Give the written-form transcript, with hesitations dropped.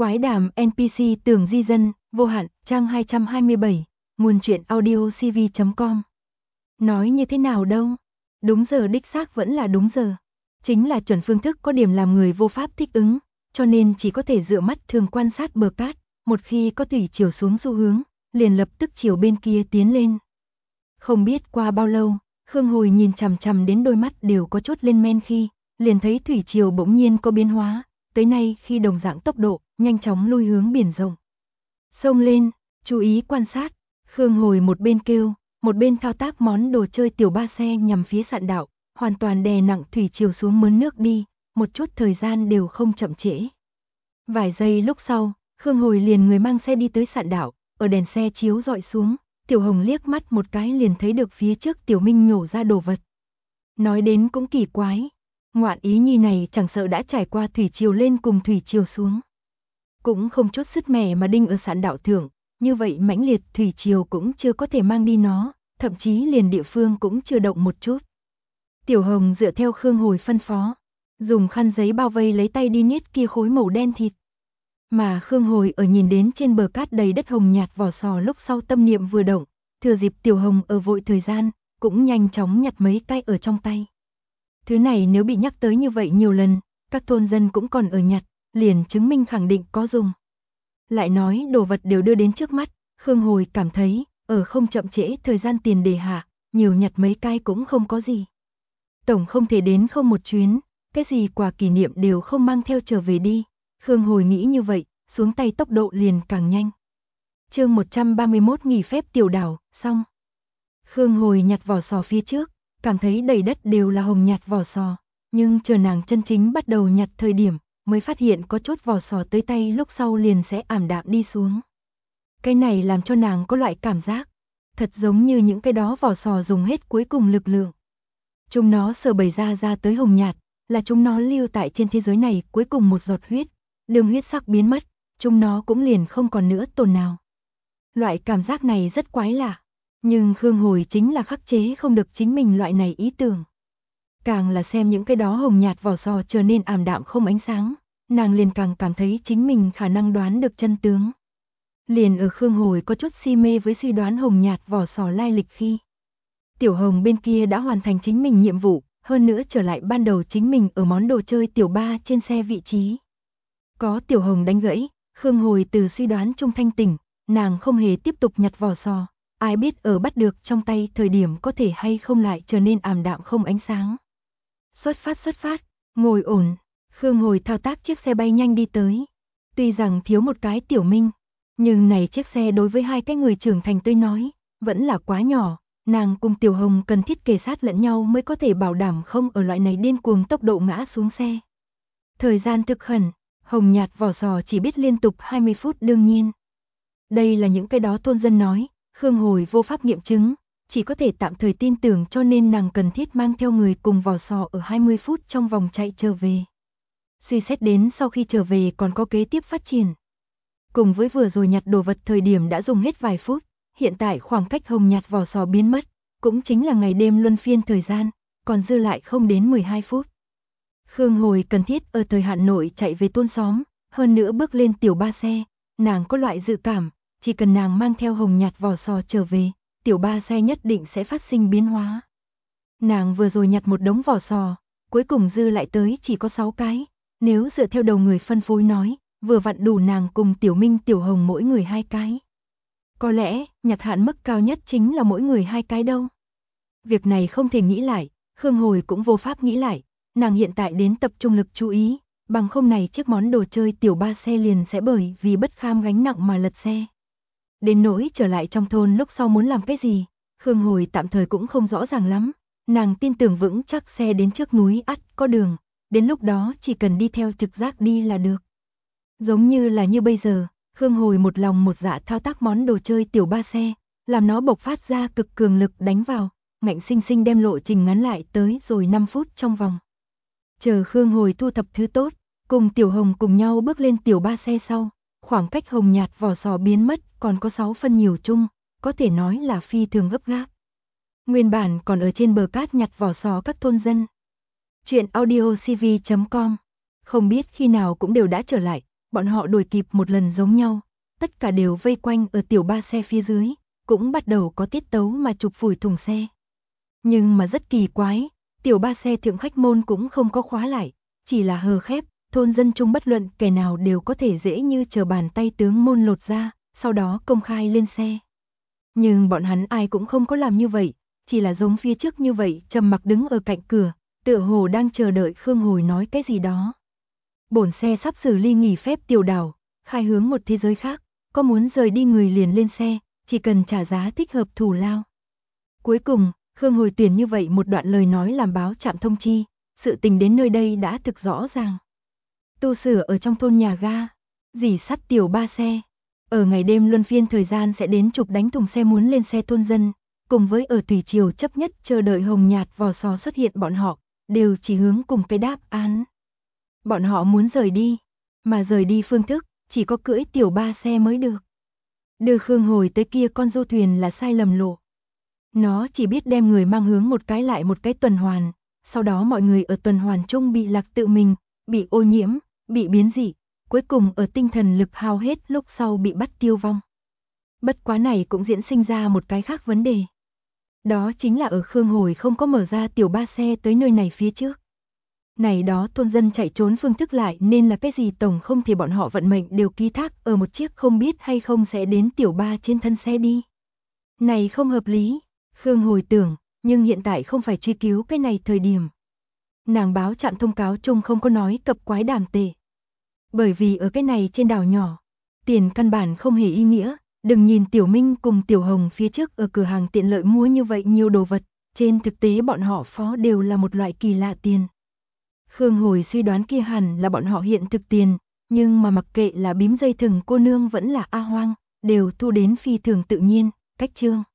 Quái đàm NPC Tường Di Dân, vô hạn, trang 227, nguồn truyện audio cv.com. Nói như thế nào đâu? Đúng giờ đích xác vẫn là đúng giờ. Chính là chuẩn phương thức có điểm làm người vô pháp thích ứng, cho nên chỉ có thể dựa mắt thường quan sát bờ cát, một khi có thủy chiều xuống xu hướng, liền lập tức chiều bên kia tiến lên. Không biết qua bao lâu, Khương Hồi nhìn chằm chằm đến đôi mắt đều có chút lên men khi, liền thấy thủy chiều bỗng nhiên có biến hóa, tới nay khi đồng dạng tốc độ, nhanh chóng lui hướng biển rộng. Xông lên, chú ý quan sát, Khương Hồi một bên kêu, một bên thao tác món đồ chơi tiểu ba xe nhằm phía sạn đạo, hoàn toàn đè nặng thủy chiều xuống mớn nước đi, một chút thời gian đều không chậm trễ. Vài giây lúc sau, Khương Hồi liền người mang xe đi tới sạn đạo, ở đèn xe chiếu dọi xuống, Tiểu Hồng liếc mắt một cái liền thấy được phía trước Tiểu Minh nhổ ra đồ vật. Nói đến cũng kỳ quái, ngoạn ý nhi này chẳng sợ đã trải qua thủy chiều lên cùng thủy chiều xuống. Cũng không chút sứt mẻ mà đinh ở sạn đạo thượng, như vậy mãnh liệt thủy chiều cũng chưa có thể mang đi nó, thậm chí liền địa phương cũng chưa động một chút. Tiểu Hồng dựa theo Khương Hồi phân phó, dùng khăn giấy bao vây lấy tay đi niết kia khối màu đen thịt. Mà Khương Hồi ở nhìn đến trên bờ cát đầy đất hồng nhạt vỏ sò lúc sau tâm niệm vừa động, thừa dịp Tiểu Hồng ở vội thời gian, cũng nhanh chóng nhặt mấy cái ở trong tay. Thứ này nếu bị nhắc tới như vậy nhiều lần, các thôn dân cũng còn ở nhặt, liền chứng minh khẳng định có dùng. Lại nói đồ vật đều đưa đến trước mắt, Khương Hồi cảm thấy, ở không chậm trễ thời gian tiền đề hạ, nhiều nhặt mấy cái cũng không có gì. Tổng không thể đến không một chuyến, cái gì quà kỷ niệm đều không mang theo trở về đi. Khương Hồi nghĩ như vậy, xuống tay tốc độ liền càng nhanh. Chương 131 nghỉ phép tiểu đảo, xong. Khương Hồi nhặt vỏ sò phía trước, cảm thấy đầy đất đều là hồng nhạt vỏ sò, nhưng chờ nàng chân chính bắt đầu nhặt thời điểm, mới phát hiện có chút vỏ sò tới tay lúc sau liền sẽ ảm đạm đi xuống. Cái này làm cho nàng có loại cảm giác, thật giống như những cái đó vỏ sò dùng hết cuối cùng lực lượng. Chúng nó sở bày ra tới hồng nhạt, là chúng nó lưu tại trên thế giới này cuối cùng một giọt huyết, đường huyết sắc biến mất, chúng nó cũng liền không còn nữa tồn nào. Loại cảm giác này rất quái lạ, nhưng Khương Hồi chính là khắc chế không được chính mình loại này ý tưởng. Càng là xem những cái đó hồng nhạt vỏ sò trở nên ảm đạm không ánh sáng, nàng liền càng cảm thấy chính mình khả năng đoán được chân tướng. Liền ở Khương Hồi có chút si mê với suy đoán hồng nhạt vỏ sò lai lịch khi Tiểu Hồng bên kia đã hoàn thành chính mình nhiệm vụ, hơn nữa trở lại ban đầu chính mình ở món đồ chơi tiểu ba trên xe vị trí. Có Tiểu Hồng đánh gãy, Khương Hồi từ suy đoán trung thanh tỉnh, nàng không hề tiếp tục nhặt vỏ sò, ai biết ở bắt được trong tay thời điểm có thể hay không lại trở nên ảm đạm không ánh sáng. Xuất phát, ngồi ổn, Khương Hồi thao tác chiếc xe bay nhanh đi tới. Tuy rằng thiếu một cái Tiểu Minh, nhưng này chiếc xe đối với hai cái người trưởng thành tôi nói, vẫn là quá nhỏ, nàng cùng Tiểu Hồng cần thiết kề sát lẫn nhau mới có thể bảo đảm không ở loại này điên cuồng tốc độ ngã xuống xe. Thời gian thực khẩn, hồng nhạt vỏ sò chỉ biết liên tục 20 phút đương nhiên. Đây là những cái đó thôn dân nói, Khương Hồi vô pháp nghiệm chứng, chỉ có thể tạm thời tin tưởng cho nên nàng cần thiết mang theo người cùng vỏ sò ở 20 phút trong vòng chạy trở về. Suy xét đến sau khi trở về còn có kế tiếp phát triển. Cùng với vừa rồi nhặt đồ vật thời điểm đã dùng hết vài phút, hiện tại khoảng cách hồng nhạt vỏ sò biến mất, cũng chính là ngày đêm luân phiên thời gian, còn dư lại không đến 12 phút. Khương Hồi cần thiết ở thời hạn nội chạy về thôn xóm, hơn nữa bước lên tiểu ba xe, nàng có loại dự cảm, chỉ cần nàng mang theo hồng nhạt vỏ sò trở về, tiểu ba xe nhất định sẽ phát sinh biến hóa. Nàng vừa rồi nhặt một đống vỏ sò, cuối cùng dư lại tới chỉ có 6 cái, nếu dựa theo đầu người phân phối nói, vừa vặn đủ nàng cùng Tiểu Minh Tiểu Hồng mỗi người 2 cái. Có lẽ, nhặt hạn mức cao nhất chính là mỗi người 2 cái đâu. Việc này không thể nghĩ lại, Khương Hồi cũng vô pháp nghĩ lại, nàng hiện tại đến tập trung lực chú ý, bằng không này chiếc món đồ chơi tiểu ba xe liền sẽ bởi vì bất kham gánh nặng mà lật xe. Đến nỗi trở lại trong thôn lúc sau muốn làm cái gì, Khương Hồi tạm thời cũng không rõ ràng lắm, nàng tin tưởng vững chắc xe đến trước núi ắt có đường, đến lúc đó chỉ cần đi theo trực giác đi là được. Giống như là như bây giờ, Khương Hồi một lòng một dạ thao tác món đồ chơi tiểu ba xe, làm nó bộc phát ra cực cường lực đánh vào, ngạnh sinh sinh đem lộ trình ngắn lại tới rồi 5 phút trong vòng. Chờ Khương Hồi thu thập thứ tốt, cùng Tiểu Hồng cùng nhau bước lên tiểu ba xe sau, khoảng cách hồng nhạt vỏ sò biến mất còn có 6 phân nhiều chung, có thể nói là phi thường gấp gáp. Nguyên bản còn ở trên bờ cát nhặt vỏ sò các thôn dân. Chuyện audio cv.com, không biết khi nào cũng đều đã trở lại, bọn họ đuổi kịp một lần giống nhau, tất cả đều vây quanh ở tiểu ba xe phía dưới, cũng bắt đầu có tiết tấu mà chụp phủi thùng xe. Nhưng mà rất kỳ quái, tiểu ba xe thượng khách môn cũng không có khóa lại, chỉ là hờ khép, thôn dân chung bất luận kẻ nào đều có thể dễ như trở bàn tay tướng môn lột ra, sau đó công khai lên xe. Nhưng bọn hắn ai cũng không có làm như vậy, chỉ là giống phía trước như vậy trầm mặc đứng ở cạnh cửa, tựa hồ đang chờ đợi Khương Hồi nói cái gì đó. Bổn xe sắp xử ly nghỉ phép tiểu đảo, khai hướng một thế giới khác, có muốn rời đi người liền lên xe, chỉ cần trả giá thích hợp thù lao. Cuối cùng, Khương Hồi tuyển như vậy một đoạn lời nói làm báo trạm thông chi, sự tình đến nơi đây đã thực rõ ràng. Tu sửa ở trong thôn nhà ga, dì sắt tiểu ba xe, ở ngày đêm luân phiên thời gian sẽ đến chụp đánh thùng xe muốn lên xe thôn dân, cùng với ở tùy chiều chấp nhất chờ đợi hồng nhạt vò sò xuất hiện bọn họ, đều chỉ hướng cùng cái đáp án. Bọn họ muốn rời đi, mà rời đi phương thức, chỉ có cưỡi tiểu ba xe mới được. Đưa Khương Hồi tới kia con du thuyền là sai lầm lộ. Nó chỉ biết đem người mang hướng một cái lại một cái tuần hoàn, sau đó mọi người ở tuần hoàn chung bị lạc tự mình, bị ô nhiễm, bị biến dị, cuối cùng ở tinh thần lực hao hết lúc sau bị bắt tiêu vong. Bất quá này cũng diễn sinh ra một cái khác vấn đề. Đó chính là ở Khương Hồi không có mở ra tiểu ba xe tới nơi này phía trước. Này đó thôn dân chạy trốn phương thức lại nên là cái gì tổng không thì bọn họ vận mệnh đều ký thác ở một chiếc không biết hay không sẽ đến tiểu ba trên thân xe đi. Này không hợp lý, Khương Hồi tưởng, nhưng hiện tại không phải truy cứu cái này thời điểm. Nàng báo trạm thông cáo chung không có nói cập quái đàm tệ. Bởi vì ở cái này trên đảo nhỏ, tiền căn bản không hề ý nghĩa, đừng nhìn Tiểu Minh cùng Tiểu Hồng phía trước ở cửa hàng tiện lợi mua như vậy nhiều đồ vật, trên thực tế bọn họ phó đều là một loại kỳ lạ tiền. Khương Hồi suy đoán kia hẳn là bọn họ hiện thực tiền, nhưng mà mặc kệ là bím dây thừng cô nương vẫn là A Hoang, đều thu đến phi thường tự nhiên, cách chương.